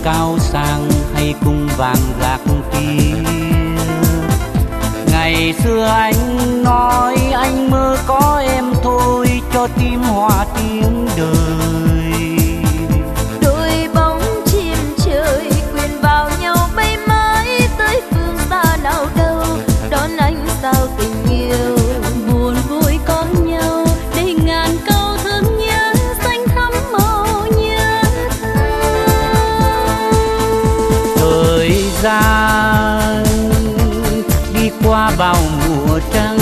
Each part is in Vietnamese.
cao sang hay cung vàng gạc kia. Ngày xưa anh nói anh mơ có em thôi, cho tim hòa tiếng đời. Đôi bóng chim trời quyện vào nhau bay mãi tới phương xa nào đâu, đón anh sao tình yêu. Buồn vui có nhau để ngàn câu thương nhớ xanh thắm màu nhớ thương. Thời gian đi qua bao mùa trăng,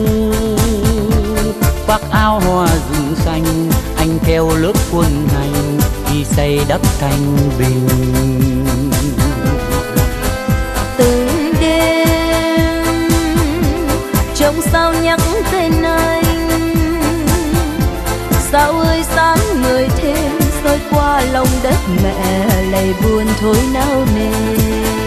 khoác áo hoa rừng xanh, anh theo lớp quân hành đi xây đắp thanh bình. Từng đêm trong sao nhắc tên anh, sao ơi sáng người thêm soi qua lòng đất mẹ, lầy buồn thôi nao nề.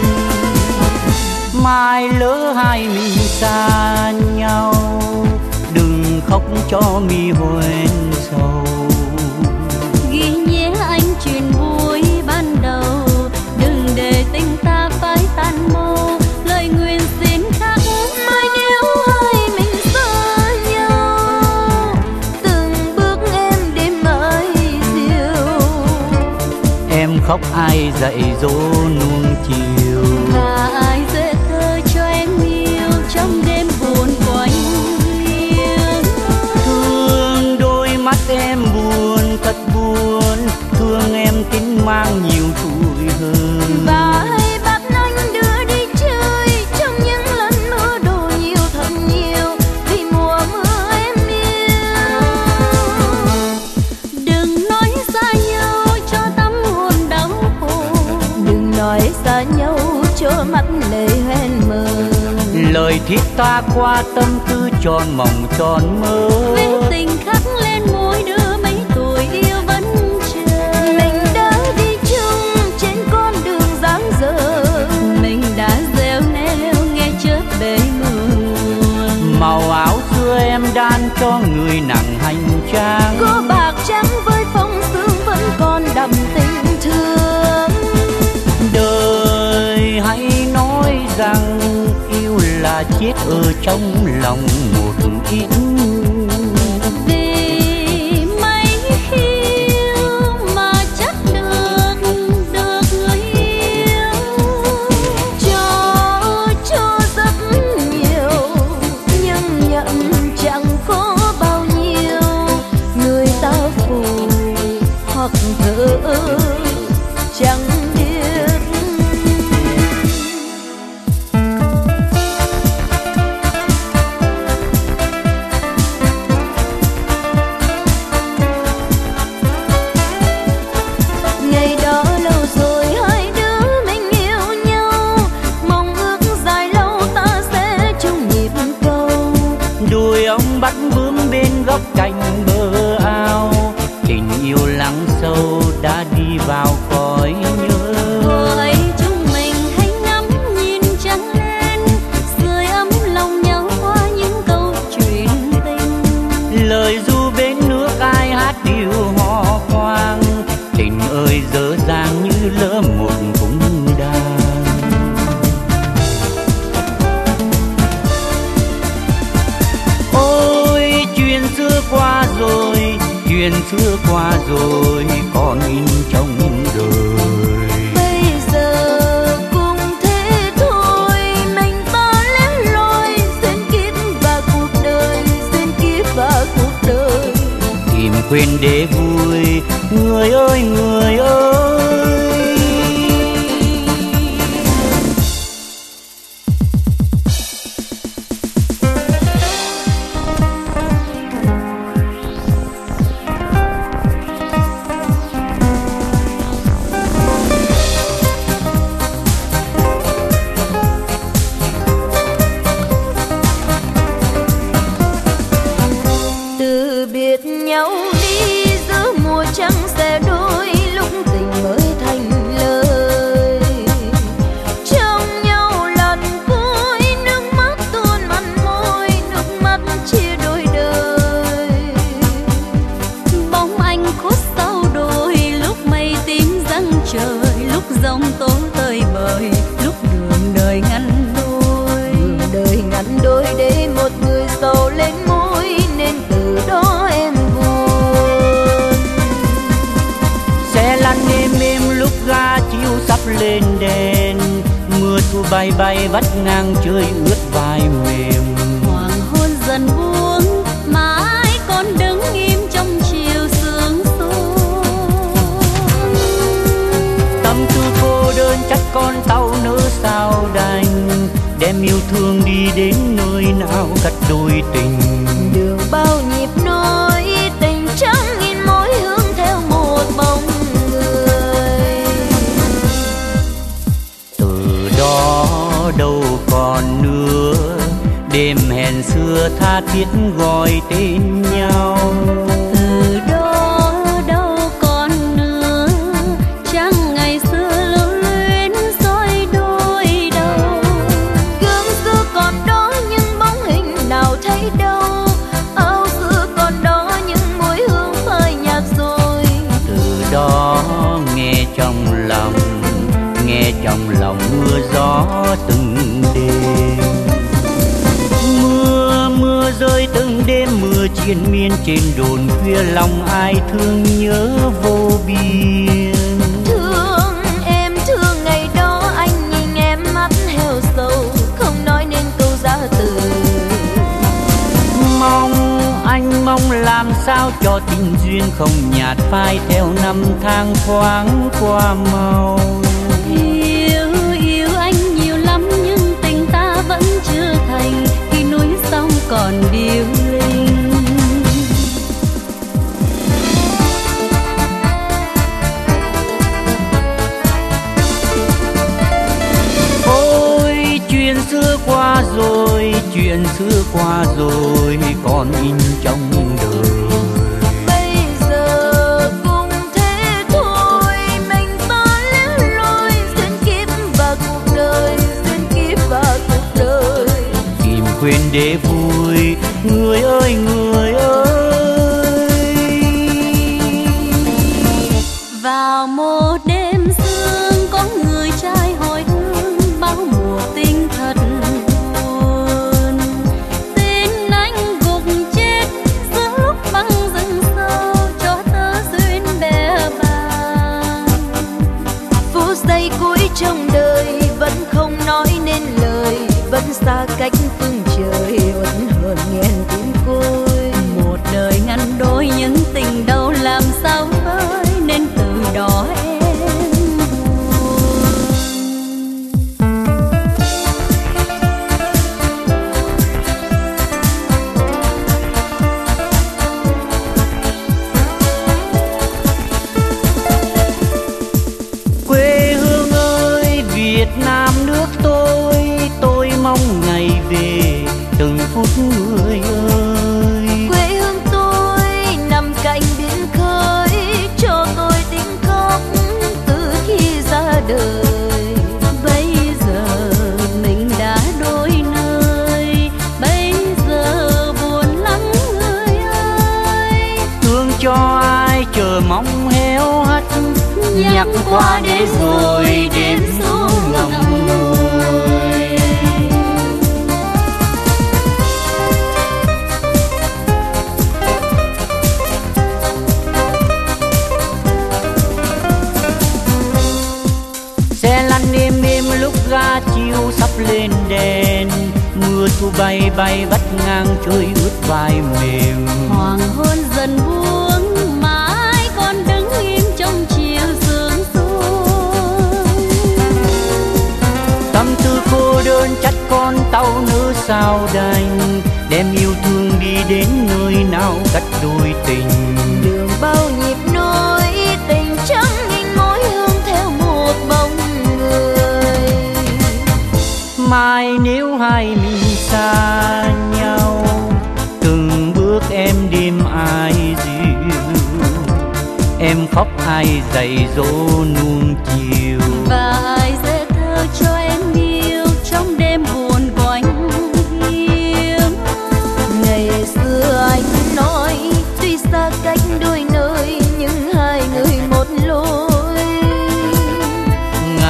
Mai lỡ hai mình xa nhau, đừng khóc cho mi hoen sầu. Ghi nhé anh chuyện vui ban đầu, đừng để tình ta phai tan mau. Lời nguyện xin khắc mai nếu hai mình xa nhau, từng bước em đêm ơi diều. Em khóc ai dạy dỗ nuông chiều, Và ai dễ thơ cho em yêu trong đêm buồn quạnh hiu. thương đôi mắt em buồn thật buồn, thương em tính mang nhiều tuổi hơn. Và hãy bắt anh đưa đi chơi trong những lần mưa đổ nhiều thật nhiều, vì mùa mưa em yêu. Đừng nói xa nhau cho tâm hồn đau khổ, đừng nói xa nhau cho mắt lệ hoen mờ. Lời thiết ta qua tâm tư tròn mộng tròn mơ, Vết tình khắc lên môi đưa mấy tuổi yêu vẫn chờ. Mình đã đi chung trên con đường dáng dở, mình đã gieo neo nghe chớp bể mưa. màu áo xưa em đan cho người nặng hành trang. Có bạc trắng với phong sương vẫn còn đậm tình thương. Đời hãy nói rằng yêu là chết ở trong lòng một ít. Vì mấy yêu mà chắc được người yêu, cho rất nhiều nhưng nhận chẳng có bao nhiêu. Người ta phù hoặc thở chẳng biết. Ngày đó lâu rồi hai đứa mình yêu nhau, mong ước dài lâu ta sẽ chung nhịp cầu. Đuôi ông bắt bướm bên góc cạnh bờ ao, tình yêu lắng sâu đã đi vào cõi nhớ. Thuở ấy chúng mình hãy ngắm nhìn trăng lên, sưởi ấm lòng nhau qua những câu chuyện tình. Lời ru bên nước ai hát điều hò khoang, tình ơi dở dang như lỡ một cung đàn. Ôi chuyện xưa qua rồi, chuyện xưa qua rồi còn in trong đời. Bây giờ cũng thế thôi, mình ta lẻ loi duyên kiếp và cuộc đời, duyên kiếp và cuộc đời. Tìm quên để vui, người ơi người ơi. Từ biệt nhau đi giữa mùa trăng sẽ đôi sông tố tơi bời, lúc đường đời ngăn đôi. Đường đời ngăn đôi để một người giàu lên môi, nên từ đó em buồn. Xe lăn êm êm lúc ga chiếu sắp lên đèn, mưa thu bay bay vắt ngang trời ướt vai mềm. Hoàng hôn dần buông mà ai còn đứng im trong chiều sương xuống. Tâm tư cô đơn chắc con tàu nỡ sao đành, đem yêu thương đi đến nơi nào cắt đôi tình. Đường bao nhịp nối tình trắng nghìn mối hướng theo một bóng người. Từ đó đâu còn nữa đêm hẹn xưa tha thiết gọi tên nhau. Từ đó đâu còn nữa chẳng ngày xưa lưu luyến dối đôi đầu. Gương xưa còn đó nhưng bóng hình nào thấy đâu, áo xưa còn đó nhưng mùi hương phai nhạt rồi. Từ đó nghe trong lòng mưa gió từng đêm. Mưa rơi từng đêm, mưa triền miên trên đồn khuya, lòng ai thương nhớ vô biên. Thương em thương ngày đó anh nhìn em mắt heo sầu, không nói nên câu ra từ. Anh mong làm sao cho tình duyên không nhạt phai theo năm tháng thoáng qua mau. Yêu anh nhiều lắm nhưng tình ta vẫn chưa thành, khi núi sông còn điêu linh. Ôi chuyện xưa qua rồi, chuyện xưa qua rồi còn in trong đời. Bây giờ cũng thế thôi, mình ta lẻ loi duyên kiếp và cuộc đời, duyên kiếp và cuộc đời. Tìm quên để vui, người ơi người ơi. Vào một đêm sương có người trai hồi hương, bao mùa tình thật buồn. Tin anh gục chết giữa lúc băng rừng sâu, cho tớ duyên bé bàng. Phút giây cuối trong đời vẫn không nói nên lời, vẫn xa cách phương trời, vẫn hờn nghẹn tim côi. Một đời ngăn đôi những tình đâu làm sao vơi, nên từ đó em buồn. Quê hương ơi Việt Nam nước tôi mong ngày về từng phút người ơi. Quê hương tôi nằm cạnh biển khơi, cho tôi tiếng khóc từ khi ra đời. Bây giờ mình đã đôi nơi, bây giờ buồn lắm người ơi. Thương cho ai chờ mong héo hắt, nhắc qua để rồi đêm xuống ngậm ngùi. Xe lăn êm êm lúc ga chiếu sắp lên đèn, mưa thu bay bay vắt ngang trời ướt vai mềm. Hoàng hôn dần buông mà ai còn đứng im trong chiều sương xuống. Tâm tư cô đơn chắc con tàu nỡ sao đành, đem yêu thương đi đến nơi nào cắt đôi tình. Đường bao nhịp nối tình trắng nghìn mối hương theo một bóng người. Mai nếu hai mình xa nhau, từng bước em đêm ai dịu, em khóc ai dạy dỗ nuông chiều. Và ai sẽ thơ cho em yêu trong đêm buồn quạnh hiu. Ngày xưa anh nói tuy xa cách đôi nơi, nhưng hai người một lối.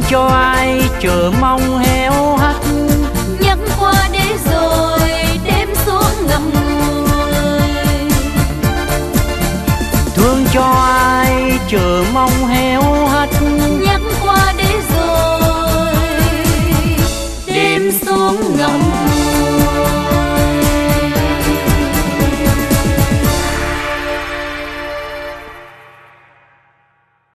cho ai chờ mong héo hắt. Nhắc qua để rồi đêm xuống ngậm ngùi. Thương cho ai chờ mong héo